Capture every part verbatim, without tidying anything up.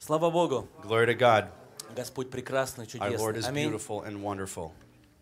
Слава Богу. Glory to God. Господь прекрасный, Our Lord is чудесный. Аминь. beautiful and wonderful.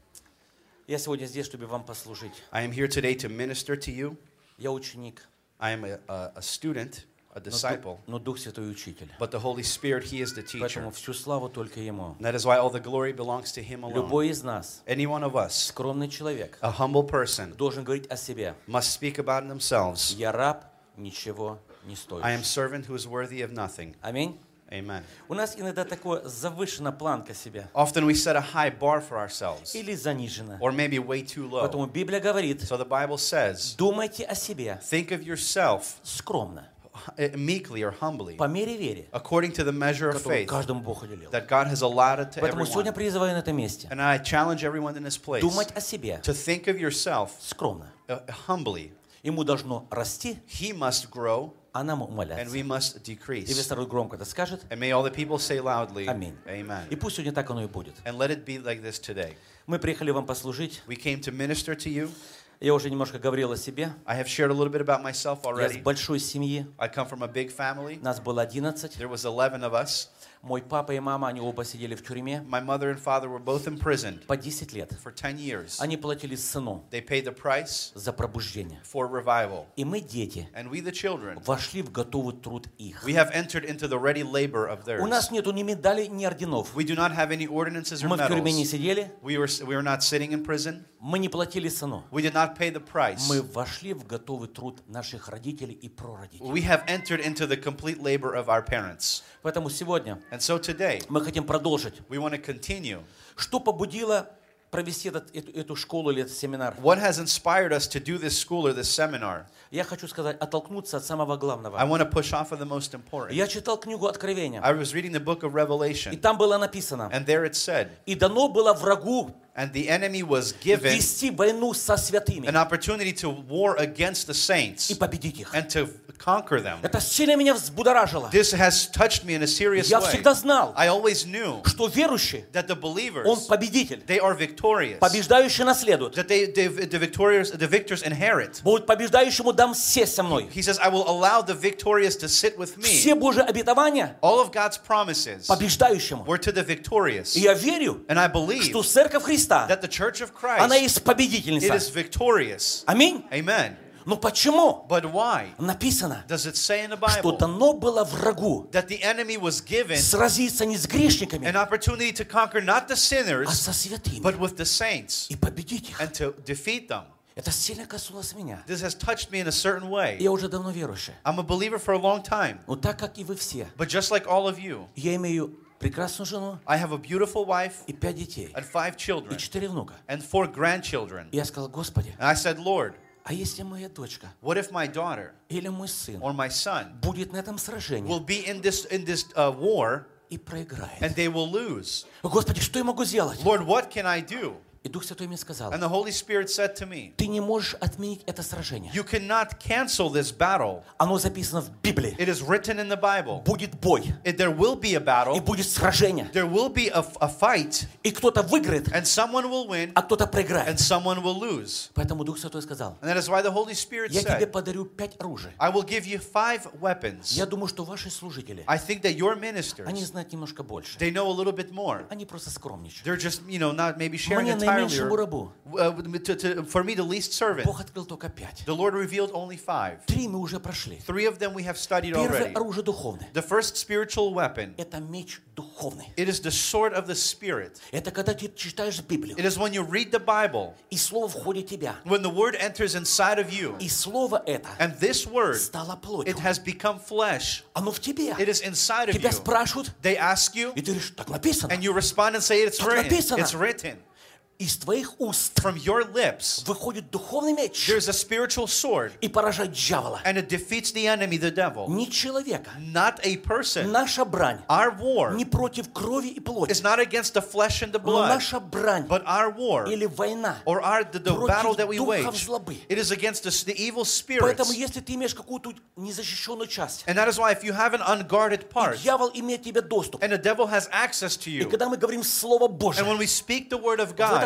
Я сегодня здесь, чтобы вам послужить. I am here today to minister to you. Я ученик, I am a, a, a student, a disciple, но Дух Святой учитель. but the Holy Spirit, He is the teacher. Поэтому всю славу только Ему. And that is why all the glory belongs to Him alone. Любой из нас, Any one of us, скромный человек, a humble person, должен говорить о себе. must speak about themselves. Я раб, ничего не I am стоишь. servant who is worthy of nothing. Аминь. Amen. У нас иногда такое завышена планка себе. Often we set a high bar for ourselves, Или занижена. or maybe way too low. Поэтому Библия говорит, So the Bible says, думайте о себе think of yourself скромно, meekly or humbly, по мере веры, according to the measure of которую faith каждому Бог уделил. that God has allotted to Поэтому сегодня everyone. призываю на этом месте And I challenge everyone in this place думать о себе to think of yourself скромно. uh, humbly. Ему должно расти, He must grow, а нам and умоляться. we must И весь decrease. народ громко это скажет. And may all the people say loudly, Аминь. И Amen. пусть сегодня так оно и будет. And let it be like this today. Мы приехали вам послужить. We came to minister to you. Я уже немножко говорил о себе. I have shared a little bit about myself Я с already. большой семьи. I come from a big family. Нас было одиннадцать. There was eleven of us. Мой папа и мама, они оба сидели в тюрьме My mother and father were both imprisoned по десять лет. for ten years. Они платили цену They paid the price за пробуждение. for revival. И мы, дети, And we, the children, вошли в готовый труд их. we have entered into the ready labor of У нас theirs. нету ни медалей, ни орденов. We do not have any ordinances or Мы в тюрьме не medals. сидели, We were, we were not sitting in prison. мы не платили цену. We did not pay the price. Мы вошли в готовый труд наших родителей и прародителей. We have entered into the complete labor of our parents. Поэтому сегодня And so today, мы хотим продолжить. we want to continue. Что побудило провести этот, эту, эту школу или этот семинар? What has inspired us to do this school or this seminar? Я хочу сказать, оттолкнуться от самого I главного. want to push off of the most important. Я читал книгу Откровения, I was reading the book of и Revelation, там было написано, and there it said, и дано было врагу and the enemy was given вести войну со святыми an opportunity to war against the и saints победить их. and to conquer them. Это сильно меня взбудоражило. This has touched me in a serious Я way. всегда знал, I always knew что верующий, that the он believers, победитель, they are victorious, побеждающий наследует. that they, they the victorious, the victors inherit. Будет побеждающему дам сесть со мной. He says, I will allow the victorious to sit with me. Все Божьи обетования All of God's promises побеждающему. were to the victorious. И я верю, And I believe что Церковь Христа, that the Church of она Christ, есть it победительница. is victorious. Аминь. Amen. Но почему But why написано, does it say in the что Bible дано было врагу that the enemy was given сразиться не с грешниками, an opportunity to conquer not the а sinners, со святыми but with the saints и победить их? and to defeat them? Это сильно коснулось меня. This has touched me in a certain way. Я уже давно верующий. I'm a believer for a long time, Но так, как и вы все, but just like all of you, я имею прекрасную жену I have a beautiful wife и пять детей, and five и children четыре внука. and four grandchildren. И я сказал, Господи, And I said, Lord, а если моя дочка what if my daughter или мой сын or my son будет на этом will сражении be in this in this uh, war и проиграет? and they will lose? Господи, что я могу сделать? Lord, what can I do? И Дух Святой мне сказал, And the Holy Spirit said to me, ты не можешь отменить это сражение. you cannot cancel this battle. Оно записано в Библии. It is written in the Bible. Будет бой, It, there will be a и battle. будет сражение. There will be a, a fight, И кто-то выиграет, and someone will win а кто-то проиграет. and someone will lose. Поэтому Дух Святой сказал, And that is why the Holy Spirit я тебе said, подарю пять оружий. I will give you five weapons. Я думаю, что ваши служители, I think that your они ministers, знают немножко больше. they know a little bit more. Они просто скромничают. They're just, you know, not maybe sharing Мне entirely. наименьшему Or, рабу uh, to, to, for me, the least servant, Бог открыл только пять. the Lord revealed only five. Три мы уже прошли. Three of them we have studied Первое already. оружие духовное. The first spiritual weapon, Это меч духовный. it is the sword of the Spirit. Это когда ты читаешь Библию, It is when you read the Bible, и слово входит в тебя. when the word enters inside of you, И слово это and this word, стало it плотью. has become flesh. Оно в тебе. It is inside of Тебя you. спрашивают, They ask you, и ты говоришь, так написано. and you respond and say, it's Так written. написано. It's written. Из твоих уст From your lips, выходит духовный меч there's a spiritual sword, и поражает дьявола. and it defeats the enemy, the devil. Не человека. Not a person. Наша брань Our war не против крови и плоти, is not against the flesh and the но blood, наша брань but our war, или война or our, the, the battle that we против духов wage, злобы. it is against the, the evil Поэтому, spirits. если ты имеешь какую-то незащищенную часть, And that is why if you have an unguarded и part, дьявол имеет тебе доступ, and the devil has access to и you, когда мы говорим Слово and Божие, when we speak the word of в этот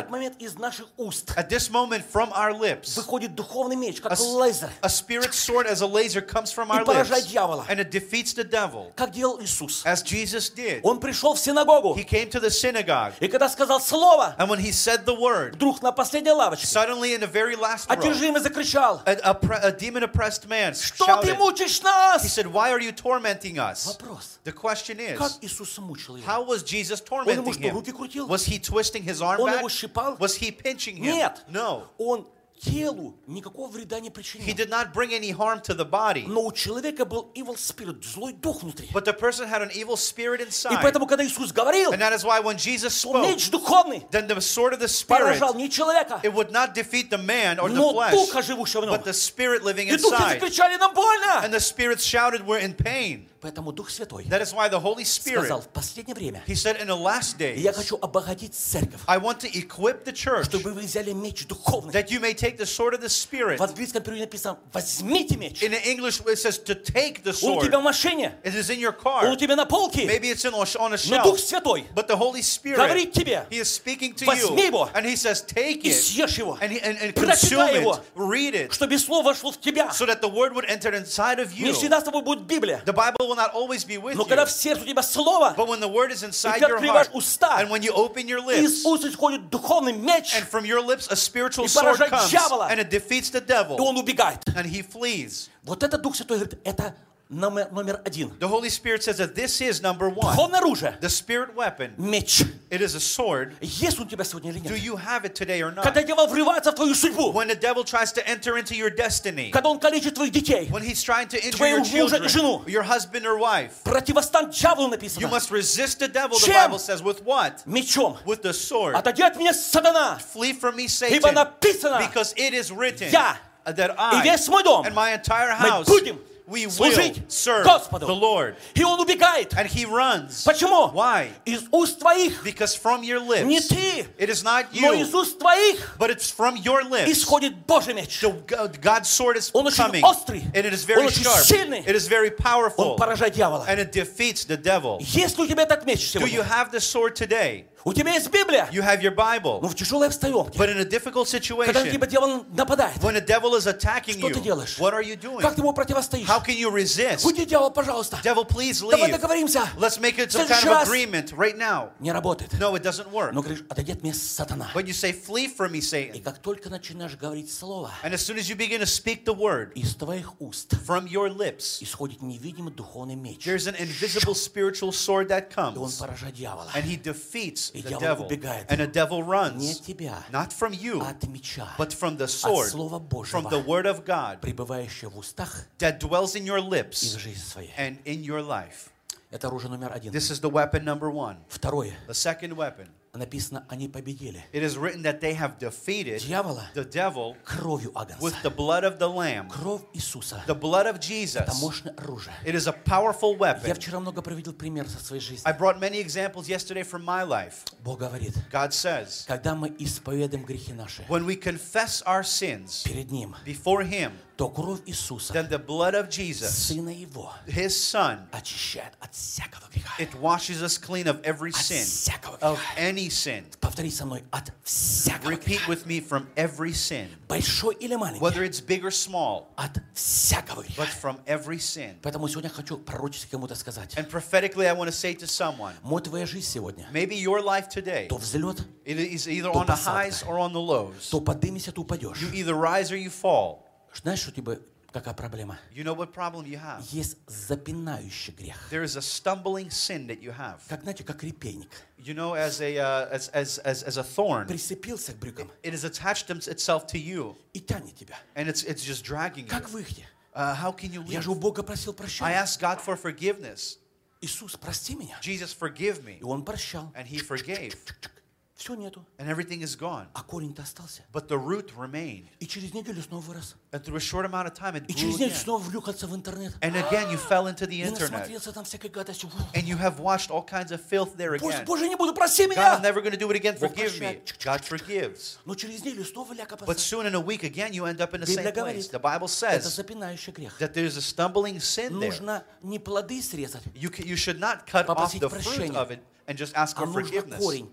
этот момент из наших уст At this moment, from our lips, выходит духовный меч, a, как лазер, a spirit sword as a laser comes from our и поражает lips, дьявола, and it defeats the devil, как делал Иисус. as Jesus did. Он пришел в синагогу, He came to the synagogue, и когда сказал слово, and when he said the word, вдруг на последней лавочке suddenly in the very last row, одержимый закричал: a, a, pre- a demon-oppressed man «Что ты shouted. мучишь He нас?» said, "Why are you tormenting us?" Вопрос: The question как is, Иисус мучил его? how was Jesus Он ему tormenting что, him? руки крутил? Was he twisting his arm Он back? его щипал? Was he pinching him? Нет. No. Он телу никакого вреда не He причинил. did not bring any harm to the body. Но у человека был evil spirit, злой дух внутри. But the person had an evil spirit И inside. поэтому, когда Иисус говорил, And that is why when Jesus то spoke, меч духовный then the sword of the Spirit, поражал не человека, it would not defeat the man or the но flesh, духа, живущего в нем. but the spirit living И духи inside. закричали: нам больно. And the spirits shouted, "We're in pain." Поэтому Дух Святой That is why the Holy сказал: Spirit, в последнее время he said, in the last days, я хочу обогатить церковь, I want to equip the church чтобы вы взяли меч духовный. that you may take the sword of the Spirit. В английском переводе написано: возьмите меч. In the English, it says to take the Он у sword. тебя в машине, It is in your он у car. тебя на полке, Maybe it's in, on a но Дух shelf. Святой But the Holy Spirit, говорит тебе: he is speaking to возьми you. его And he says, take и it съешь его, and, he- and, and consume прочитай его, it. Read it. чтобы слово вошло в тебя. So that the word would enter inside of Не you. всегда с тобой будет Библия, The Bible will not always be with но you. когда в сердце у тебя слово, But when the word is inside и ты your открываешь heart, уста, and when you open your из lips, уст исходит духовный меч, and from your lips a spiritual и sword поражает comes, дьявола, and it defeats the и devil, он убегает. and he flees. Вот это Дух Святой говорит, это номер, номер один. The Holy Spirit says that this is number one. Духовное оружие, The spirit weapon, меч. it is a sword. Есть он у тебя сегодня или Do нет? you have it today or not? Когда дьявол врывается в твою судьбу, When the devil tries to enter into your destiny, когда он калечит твоих детей, when he's trying to injure твоего your мужа и жену, children, your husband or wife, противостань дьяволу you написано. must resist the devil, the Чем? Bible says. With what? Мечом. With the sword. Отойди от меня, сатана, Flee from me, ибо Satan, написано, because it is written я that и I весь мой дом, and my entire мы house, будем we will служить serve Господу. the Lord. И он убегает. And he runs. Почему? Why? Из уст твоих, Because from your не lips, ты, it is not но you, из уст твоих but it's from your lips. исходит Божий меч. The God- God's sword is Он очень coming, острый, and it is он very очень sharp, сильный, it is very он powerful, поражает дьявола. and it defeats the devil. Есть ли у тебя этот меч Do you сегодня? have the sword today? У тебя есть Библия, You have your Bible, но в тяжелой обстановке, but in a difficult когда на situation, тебя дьявол нападает, when the devil is attacking что you, ты делаешь? what are you doing? Как ты ему противостоишь? How can you resist? Уйди, дьявол, пожалуйста. Devil, please Давай leave. договоримся. Let's make it В some kind следующий of раз. agreement right now. Не работает. No, it doesn't work. Но говоришь: отойди от меня, сатана. But you say, flee from me, И Satan. как только начинаешь говорить слово, And as soon as you begin to speak the word из твоих уст from your lips, исходит невидимый духовный меч. there's an invisible spiritual sword that И он comes, поражает дьявола. and he defeats И the дьявол devil. убегает. And the devil Не runs, от тебя, not from you, а от меча, but from the от sword, Слова from Божьего, the word of God пребывающего в устах that dwells in your и в lips жизни своей. and in your life. Это оружие номер один. This is the weapon number one. Второе. The second weapon, Написано, они победили it is written that they have defeated дьявола the devil кровью Агнца. with the blood of the Lamb, Кровь Иисуса. the blood of Это Jesus. мощное оружие. It is a powerful Я weapon. вчера много приводил пример со своей жизни. I brought many examples yesterday from my life. Бог говорит, God says, когда мы исповедуем грехи наши when we confess our sins перед Ним, before Him, то кровь Иисуса, then the blood of Jesus, Сына Его, His Son, очищает от всякого греха. it washes us clean of every От sin, всякого of греха. any sin. Повтори со мной: от всякого Repeat греха. with me, from every sin, Большой или маленький, whether it's big or small, от всякого but греха. from every sin. Поэтому сегодня хочу пророчески кому-то сказать. And prophetically, I want to say to someone, Может, твоя жизнь сегодня maybe your life today, то взлет, it is either то on the посадка. highs or on the lows. то подымешься, то упадешь. You either rise or you fall. Знаешь, что тебе какая проблема? You know what problem you have? Есть запинающий грех. There is a stumbling sin that you have. Как, знаете, как репейник. You know, as a uh, as, as as as a thorn, Прицепился к брюкам it has attached them- itself to you, и тянет тебя. and it's it's just dragging you. Как выйти? Uh, how can you Я leave? же у Бога просил I прощения. asked God for forgiveness. Иисус, прости меня. Jesus, forgive me, И Он прощал. and He forgave, Все нету. and everything is gone. А корень-то остался. But the root remained, И через неделю снова вырос. and through a short amount of time, it И grew через неделю again. снова влюкался в интернет. And again, you fell into the И internet, насмотрелся там всякой гадостью. and you have watched all kinds of filth there Боже, again. Боже, не буду, прости God, I'm меня. never going to do it again. Бог Forgive me. прощает. God forgives. Но через неделю снова ляка But поставь. soon in a week again, you end up in the Библия same place. говорит, The Bible это says запинающий грех. that there's a stumbling sin there. Нужно не плоды срезать, You, can, you should not cut off Попросить the fruit прощения. of it and just ask а for нужно forgiveness. корень,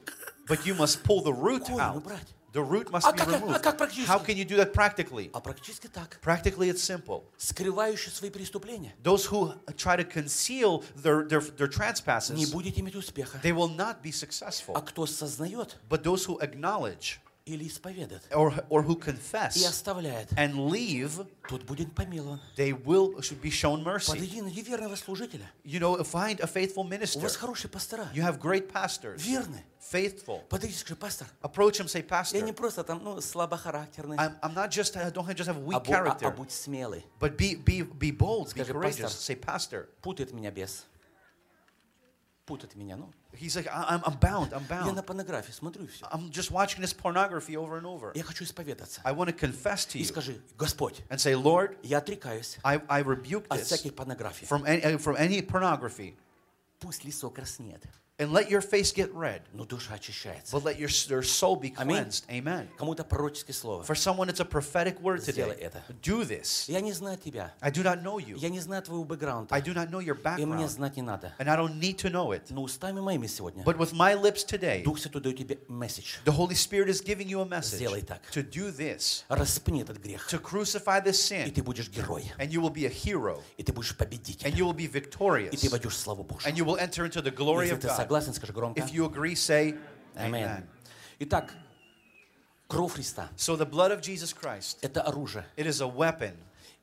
but you must pull the root корень out. убрать. The root must А be как, а removed. как практически? How can you do that practically? А практически так. Practically, it's simple. Скрывающие свои преступления. Those who try to conceal their, their, their Не trespasses, будете иметь успеха. they will not be А successful. кто сознает But those who acknowledge или исповедует or, or who и confess оставляет, and leave, тот будет помилован. they will should be shown mercy. Подойди, найди верного служителя. You know, find a faithful У minister. вас хорошие пастора. You have great pastors, Верны. faithful. Подойди, скажи, пастор, Approach him, say, я не Pastor, просто там, ну, слабохарактерный, I'm, I'm not just, I don't just have a а, weak бу- а- а character, будь смелый. but be, be, be bold, be Скажи, courageous. пастор. Say, Pastor. Путает меня бес. Путает меня, ну. He's like, I- I'm, I'm bound, I'm Я на bound. порнографии смотрю и все. I'm just watching this pornography over and over. Я хочу исповедаться. I want to confess to И you скажи, Господь, and say, Lord, я отрекаюсь I, I rebuke от this всякой порнографии. from any, uh, from any pornography. Пусть лицо краснеет, And let your face get red, но душа очищается. but let your, your soul be Аминь. cleansed. Amen. Кому-то пророческое слово. For someone, it's a prophetic word Сделай today. это. Do this. Я не знаю тебя. I do not know you. Я не знаю твоего бэкграунда. I do not know your И мне background, знать не надо. and I don't need to know it. Но устами моими сегодня But with my lips today, Дух Святой дает тебе месседж. the Holy Spirit is giving you a message Сделай так. to do this, Распни этот грех. to crucify this И sin, ты будешь герой. and you will be a hero, И ты будешь and победителем. you will be И victorious, ты войдешь в славу Божию. and you will enter into the glory Если of ты God. согласен, скажи громко. If you agree, say Аминь. Amen. Итак, кровь Христа So the blood of Jesus Christ, – это оружие. it is a weapon.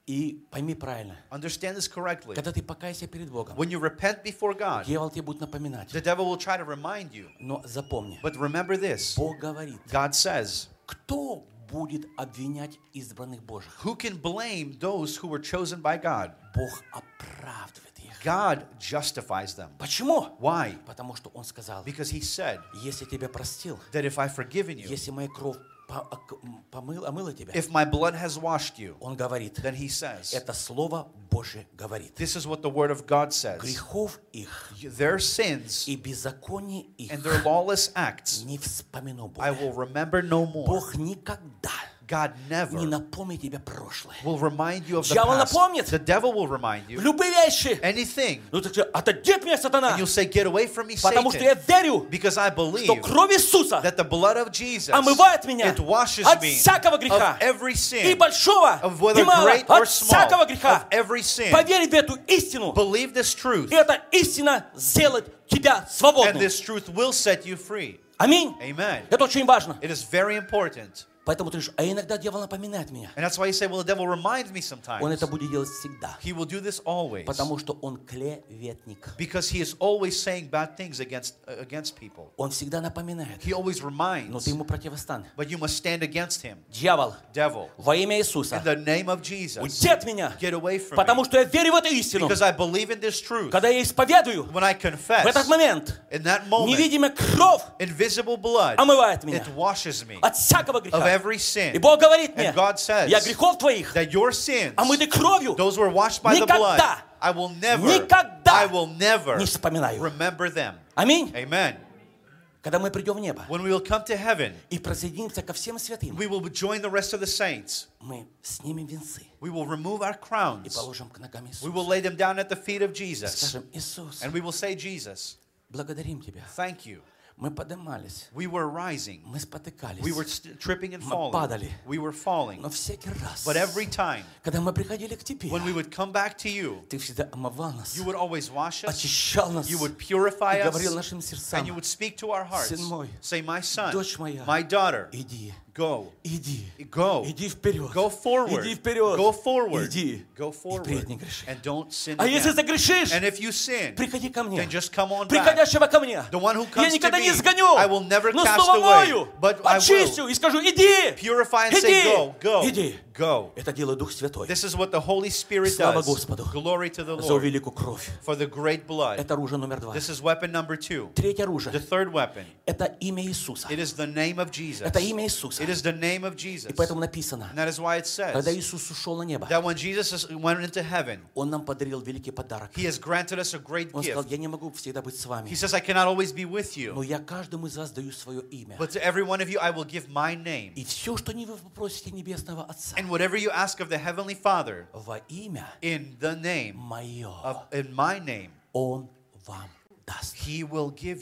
И пойми правильно, Understand this correctly. когда ты покайся перед Богом, When you repent before God, дьявол тебе будет напоминать. the devil will try to remind you. Но запомни, But remember this, Бог говорит, God says, кто будет обвинять избранных Божьих? who can blame those who were chosen by God? Бог оправдывает их. God justifies them. Почему? Why? Потому что Он сказал, Because he said если тебя простил, that if I've forgiven you, если моя кровь по- ок- м, помыл, омыла тебя, if my blood has washed you, Он говорит, then he says, это Слово Божье говорит. this is what the word of God says. Грехов их Their sins и беззаконий их and their lawless acts не вспомину I более. will remember no more. Бог никогда God не never напомнит тебе прошлое. will remind you of the Дьявол past. напомнит. The devil will remind you Любые вещи. anything. Ну так что, отойди от меня, сатана. And you'll say, get away from me, Потому что я Satan. верю, Because I что believe кровь Иисуса that the blood of Jesus, омывает меня it washes от me всякого греха. of every И sin, большого, of и whether малого, great or от всякого small, греха. of every sin. Поверь в эту истину. Believe this truth, И эта истина сделает тебя and свободным. this truth will set you free. Аминь. Amen. Это очень важно. It is very important. Поэтому ты говоришь, а иногда дьявол напоминает меня. And that's why you say, well, the devil reminds me Он sometimes. это будет делать всегда. He will do this always. Потому что он клеветник. Because he is always saying bad things against, uh, against people. Он всегда напоминает. He always Но reminds, ты ему противостань. but you must stand against him. Дьявол, Devil, во имя in Иисуса, the name of Jesus, уйди от меня. get away from Потому me. что я верю в эту истину. Because I believe in this truth. Когда я исповедую, When I в confess, этот момент in that moment, невидимая кровь invisible blood, омывает меня it washes me от всякого of греха. every И sin. Бог говорит мне, And God says я грехов твоих, that your sins, омыты кровью, those were washed by the blood, никогда, I will never, никогда I will never не вспоминаю. remember them. Аминь. Amen. Когда мы придем в небо When we will come to heaven, и присоединимся ко всем святым, we will join the rest of the saints. мы снимем венцы We will remove our и crowns. положим к ногам We will Иисуса. lay them down at the feet of И Jesus. скажем, Иисус, And we will say, Jesus, благодарим Тебя. thank you. Мы поднимались, We were rising. мы спотыкались, We were st- tripping and Мы falling. падали. We were falling. но всякий раз, But every time, когда мы приходили к Тебе, when we would come back to you, Ты всегда омывал нас, you would always wash us, очищал нас you would purify и us, говорил нашим and you сердцам, would speak to our hearts. Сын мой, Say, my son, дочь моя, my daughter, иди, go, иди, go, иди вперед, go forward, иди вперед, go forward, иди, go и forward, впредь не греши. and don't sin А если again. загрешишь, And if you sin, приходи ко мне, then just come on back. приходящего ко мне. The one who Я comes to никогда не me, сгоню, I will never но cast снова away, мою, but I will очистю и скажу, иди, purify and say, go, иди, go, иди. go. Это делает Дух Святой This is what the Holy Spirit Слава does. Господу. Glory to the за Lord великую кровь. for the great blood. Это оружие номер два. This is weapon number two. Третье The оружие third weapon, – это имя Иисуса. it is the name of Jesus. Это имя Иисуса. It is the name of Jesus. И поэтому написано, And that is why it когда says Иисус ушел на небо, that when Jesus is- went into heaven, Он нам подарил великий подарок. He has granted us a great Он сказал, gift. я не могу всегда быть с вами, He says, I cannot always be with но you, я каждому из вас даю свое имя. but to every one of you I will give my name. И все, что не вы попросите Небесного Отца And whatever you ask of the Heavenly Father во имя in the name мое, of in my name, Он вам даст. He will give you.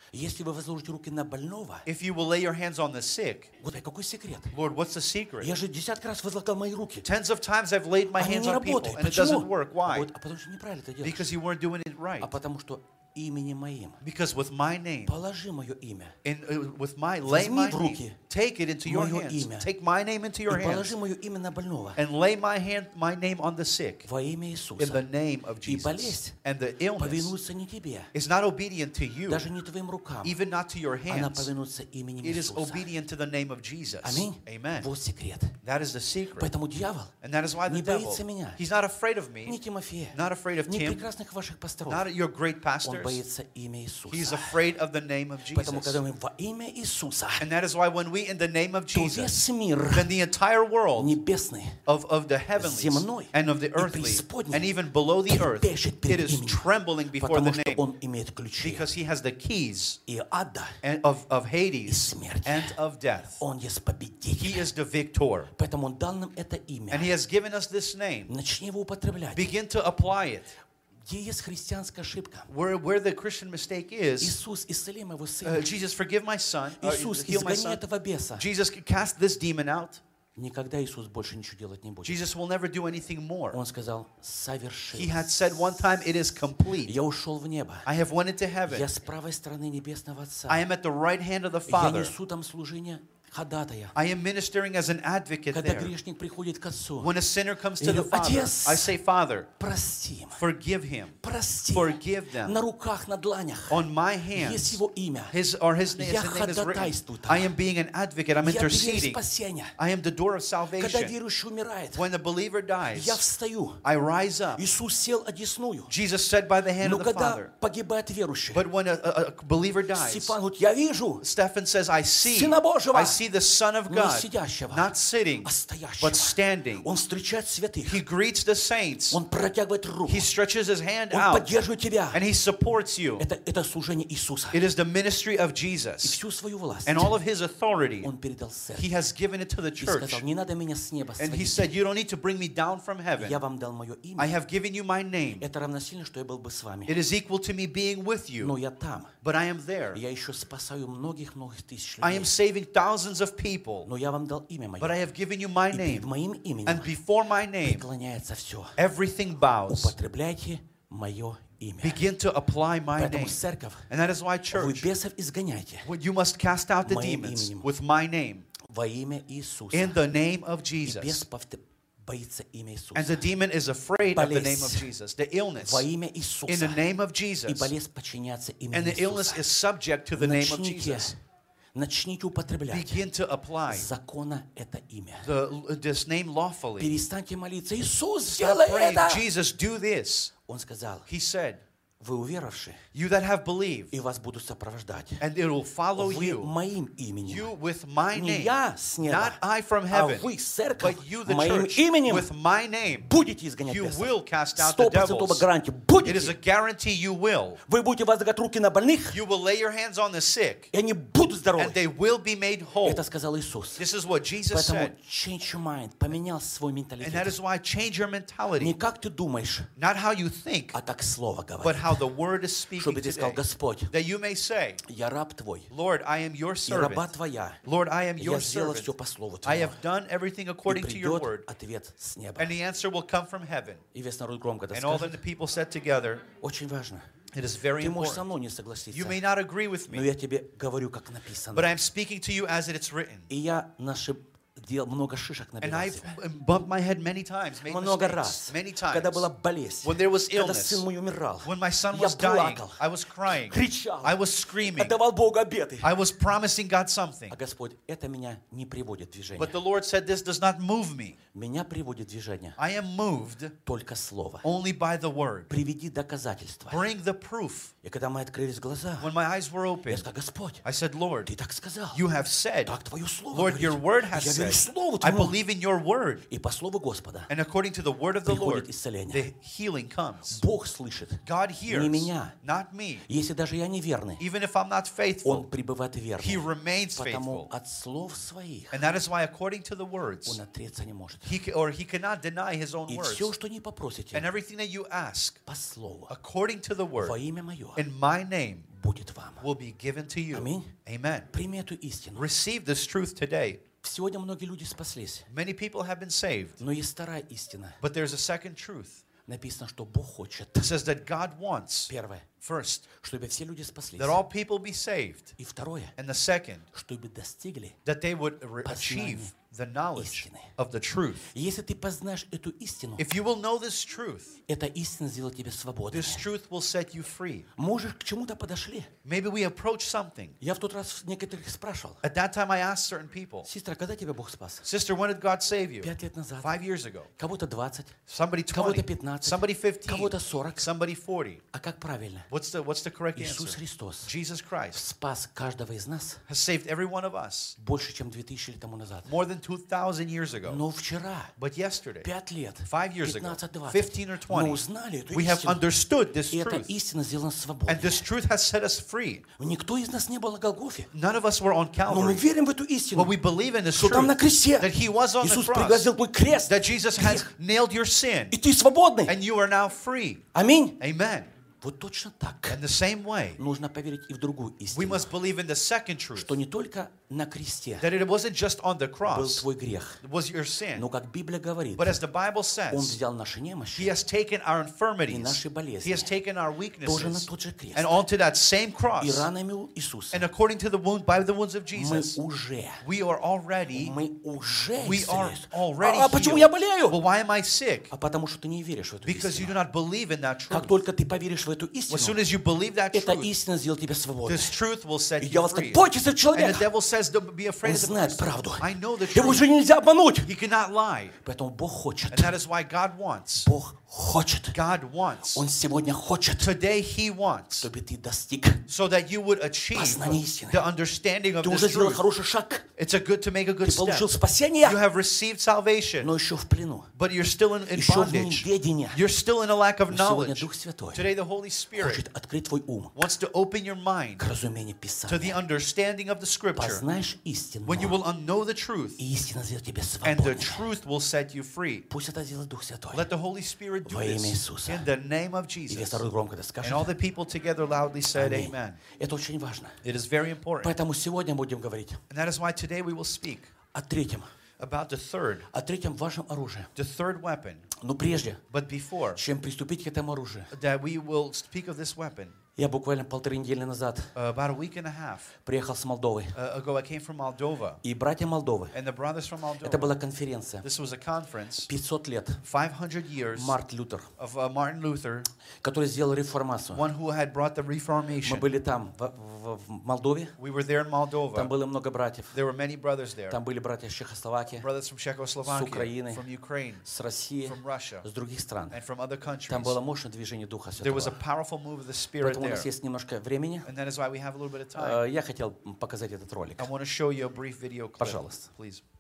Если вы возложите руки на больного, If you will lay your hands on the sick, вот какой секрет? Lord, what's the secret? Я же десятки раз возлагал мои руки. Tens of times I've laid my Они hands не on people работают. and it Почему? doesn't work. Why? Вот, а потому что неправильно это делаешь. Because you weren't doing it right. А потому что именем моим. Because with my name, Положи мое имя. and uh, with my, lay Возьми my в руки name, take it into your мое hands. имя. Take my name into your И hands положи мое имя на больного. and lay my hand, my name on the sick Во имя in the Иисуса. name of И Jesus. болезнь And the illness повинуется не тебе, is not obedient to you, даже не твоим рукам. even not to your Она hands. повинуется именем It is Иисуса. obedient to the name of Jesus. Аминь. Amen. Вот секрет. That is the secret. Поэтому дьявол And that is why the не devil, боится меня, he's not afraid of ни me, Тимофея, not afraid of ни Tim, прекрасных ваших пасторов. not your great Он pastors. боится имя He's Иисуса. afraid of the name of Поэтому, Jesus. когда мы во имя Иисуса, And that is why when we, in the name of то Jesus, весь мир then the entire world небесный of, of the heavenlies земной and of the и earthly преисподней and even below the earth, трепещет it перед is именем, trembling before потому the что name Он имеет ключи because he has the keys и ада, and of, of и Hades смерти. and of death. Он есть He победитель. is the victor. Поэтому Он дал нам это And имя. he has given us this name. Начни его употреблять. Begin to apply it. Где есть христианская ошибка? Where, where the Christian mistake is, Иисус, исцели моего uh, сына. Jesus, forgive my son. Uh, Иисус, heal my изгони son. этого беса. Jesus, cast this demon out. Никогда Иисус больше ничего делать не будет. Jesus will never do anything more. Он сказал, He had совершилось. said one time, it is complete. Я ушел в небо. I have went into heaven. Я с правой стороны Небесного Отца. I am at the right hand of the Я Father. несу там служение ходатая. I am ministering as an advocate Когда there. грешник приходит к Отцу, When a sinner comes Я to the говорю, Father, «Отец, I say, Father, прости им, forgive him. прости. Forgive them. На руках, на дланях On my есть hands, Его имя. his or his name, Я his name is written. ходатайствую там. I am being an advocate. I'm Я дверь interceding. спасения. I am the door of Когда salvation. верующий умирает, When the believer dies, я встаю. I rise up. Иисус сел одесную. Jesus said by the hand Но of the когда Father. погибает верующий, But when a, a, a believer dies, Стефан говорит, я вижу Stephen says, I see, Сына Божьего, I see the Son of не God, сидящего, not sitting, а стоящего. but standing. Он встречает святых. He greets the saints. Он протягивает руку. He stretches his hand Он out, поддерживает тебя. and he supports you. Это, это служение Иисуса. It is the ministry of И Jesus. всю свою власть And all of his authority, Он передал he церкви. has given it to the И church. сказал, не надо меня с неба And he сводить. said, you don't need to bring me down from heaven. Я вам дал мое I имя. have given you my name. Это равносильно, что я был бы с вами. It is equal to me being with Но you, я там. but I am there. Я еще спасаю многих-многих тысяч I am людей. saving thousands of people, Но я вам дал имя мое. but I have given you my И name. перед моим именем And before my name, преклоняется все. everything bows. Употребляйте мое имя. Begin to apply my Поэтому, name. церковь, And that is why, вы church, бесов изгоняйте you must cast out the Моим demons именем. with my name, во имя Иисуса. in the name of И бес Jesus. повт- боится имя And Иисуса. the demon is afraid of the name of Болезнь. Jesus, the illness, Во имя in the Иисуса. name of И Jesus. болезнь подчиняется And имени the illness Иисуса. is subject to the name of Начните, Jesus. начните употреблять Begin to apply закона это имя. the, this name lawfully. Перестаньте молиться. Иисус, Stop сделай praying, это! Jesus, do this. Он сказал, He said, вы уверовавши, you that have believed, и вас будут сопровождать. and it will follow Вы you, моим именем. you with my Не name, я с неба, not I from а heaven, вы, церковь, but you, the моим church, именем with my name, будете изгонять you бесов. will cast out the Стопроцентово devils. гарантия. It is a Будете. guarantee you will. Вы будете возлагать руки на больных, You will lay your hands on the sick, и они будут здоровы. and they will be made whole. Это сказал Иисус. This is what Jesus Поэтому said. change your mind, поменял свой And that менталитет. is why change your Не mentality, как ты думаешь, not how you think, а как слово but говорит. how the word is speaking Чтобы ты сказал, today. Господь, That you may say, я раб твой, Lord, I am your и раба servant. твоя. Lord, I am Я your сделал servant. все по слову I твоему. have done everything И according to your придет word. ответ с неба. And the answer will come from heaven. И весь народ громко это And all then скажет. the people said together, Очень важно. it is very Ты можешь со important. мной не согласиться, You may not agree with но me, я тебе говорю, как написано. but I am speaking to you as it is written. И я нашиб, делал много шишек And набивал I've себе. bumped my head many times, made Много mistakes, раз, many когда была times. болезнь, When there was когда illness, сын мой умирал, when my son я was dying, плакал, I was crying, кричал, I was screaming, отдавал Богу обеты. I was promising God something. А Господь, это меня не приводит в движение. But the Lord said, this does not move me. Меня приводит в движение I am moved только слово. only by the word. Приведи доказательства. Bring the proof. И когда мы открылись глаза, When my eyes were я open, сказал, Господь, I said, Lord, ты так сказал. you have said, Так твое слово Lord, your word говорит. has Я верю said, слову I твоему. believe in your word. И по слову Господа And according to the word of the приходит Lord, исцеление. the healing comes. Бог слышит. God Не hears, меня. not me. Если даже я неверный, Even if I'm not Он faithful, пребывает верным. he remains Потому faithful. от слов своих And that is why, according to the Он words, отречься не может. he ca- or he cannot deny his own И words. все, что не попросите, And everything that you ask, по слову, according to the во word, имя Мое, in my name, будет вам. will be given to you. Аминь. Amen. Прими эту истину. Receive this truth today. Сегодня многие люди спаслись. Many people have been saved, Но есть вторая истина. but there's a second truth. Написано, что Бог хочет. It says that God wants, Первое, first, чтобы все люди спаслись. that all people be saved, И второе, and the second, чтобы достигли. that they would re- achieve the knowledge of the truth. И если ты познаешь эту истину, If you will know this truth, эта истина сделает тебя свободным. this truth will set you free. Может, к чему-то подошли. Maybe we approach something. Я в тот раз некоторых спрашивал. At that time, I asked certain people, Сестра, когда тебя Бог спас? Sister, when did God save you? Пять лет назад. Five years ago. Кого-то двадцать, Somebody кого-то twenty, пятнадцать, somebody fifteen, кого-то сорок. somebody forty. А как правильно? What's the, what's the correct Иисус answer? Христос Jesus Christ спас каждого из нас has saved every one of us больше, чем две тысячи лет тому назад. more than two thousand years ago. Но вчера, But yesterday, пять лет, five years ago, пятнадцать двадцать, fifteen or мы twenty, узнали эту we have истину. understood this И эта truth. истина сделана And свободной. this truth has set us free. Никто из нас не был на Голгофе. None of us were on Но мы Calvary, верим в эту истину, but we believe in this что там на truth, кресте that He was on the Иисус cross, пригвоздил твой крест, that Jesus has nailed your sin, и ты свободный. and you are now free. Аминь. Amen. Вот точно так. In the same way, Нужно поверить и в другую we истину, must believe in the second truth, что не только на кресте that it wasn't just on the был cross, твой грех, it was your sin, но как Библия говорит, but as the Bible Он says, взял наши He немощи has taken our и infirmities, наши He болезни has taken our тоже на weaknesses, тот же крест. and onto that same И cross, ранами у Иисуса and according to the wound, by the wounds of мы Jesus, уже, we are already, мы уже we are исцелились. already А, а почему я healed. болею? Well, why am I sick? А потому что ты не веришь в эту Because you do истину. not believe in that Как truth. только ты поверишь в эту As soon истину, as you believe that эта truth, истина сделает тебя свободным. this truth will set И you дьявол free. скажет: бойтесь этого And the человека. devil says, don't be afraid Он of the знает person. правду. I know the Его truth. уже нельзя обмануть. He cannot lie. Поэтому Бог хочет. And that is why God wants. Бог хочет. God wants. Он сегодня хочет, Today He wants. чтобы ты достиг So that you would achieve познания истины. the understanding of Ты уже this сделал truth. хороший шаг. It's a good to make a good Ты step. получил You спасение, have received salvation, но еще в плену. but you're still in, in Еще в bondage. неведении. You're still in a lack of Но сегодня knowledge. Дух Святой Today the Holy Spirit хочет открыть твой ум wants to open your mind к разумению to the Писания. understanding of the Scripture. Познаешь истину, When you will know the truth, и истина сделает тебя and the свободным. truth will set you free. Пусть это сделает Дух Святой. Let the Holy Spirit do Во имя this Иисуса. in the name of И весь Jesus. народ громко это скажет. And all the people together loudly said, Аминь. Amen. Это очень важно. It is very important. Поэтому сегодня будем говорить And that is why today we will speak о третьем, about the third, о третьем важном оружии. the third weapon. Но прежде, But before чем приступить к этому оружию, that we will speak of this weapon, я буквально полторы недели назад uh, about a week and a half приехал с Молдовы. uh, ago, I came from Moldova. И братья Молдовы, And the brothers from это Moldova, была конференция, this was a conference, пятьсот лет, five hundred years Мартин Лютер, of uh, Martin Luther, который сделал реформацию. one who had brought the Мы Reformation. были там, в, в- в Молдове, We were there in там Moldova. было много братьев. There were many brothers there. Там были братья из Чехословакии, Brothers from Czechoslovakia, Украины, from Ukraine, с России, from Russia, с других стран. and from other Там countries. было мощное движение Духа There was a Святого. powerful move of the Spirit Поэтому у нас there. есть немножко времени. And that is why we have a little bit of Э, time. Я хотел показать этот ролик. I want to show you a brief video clip, Пожалуйста. please.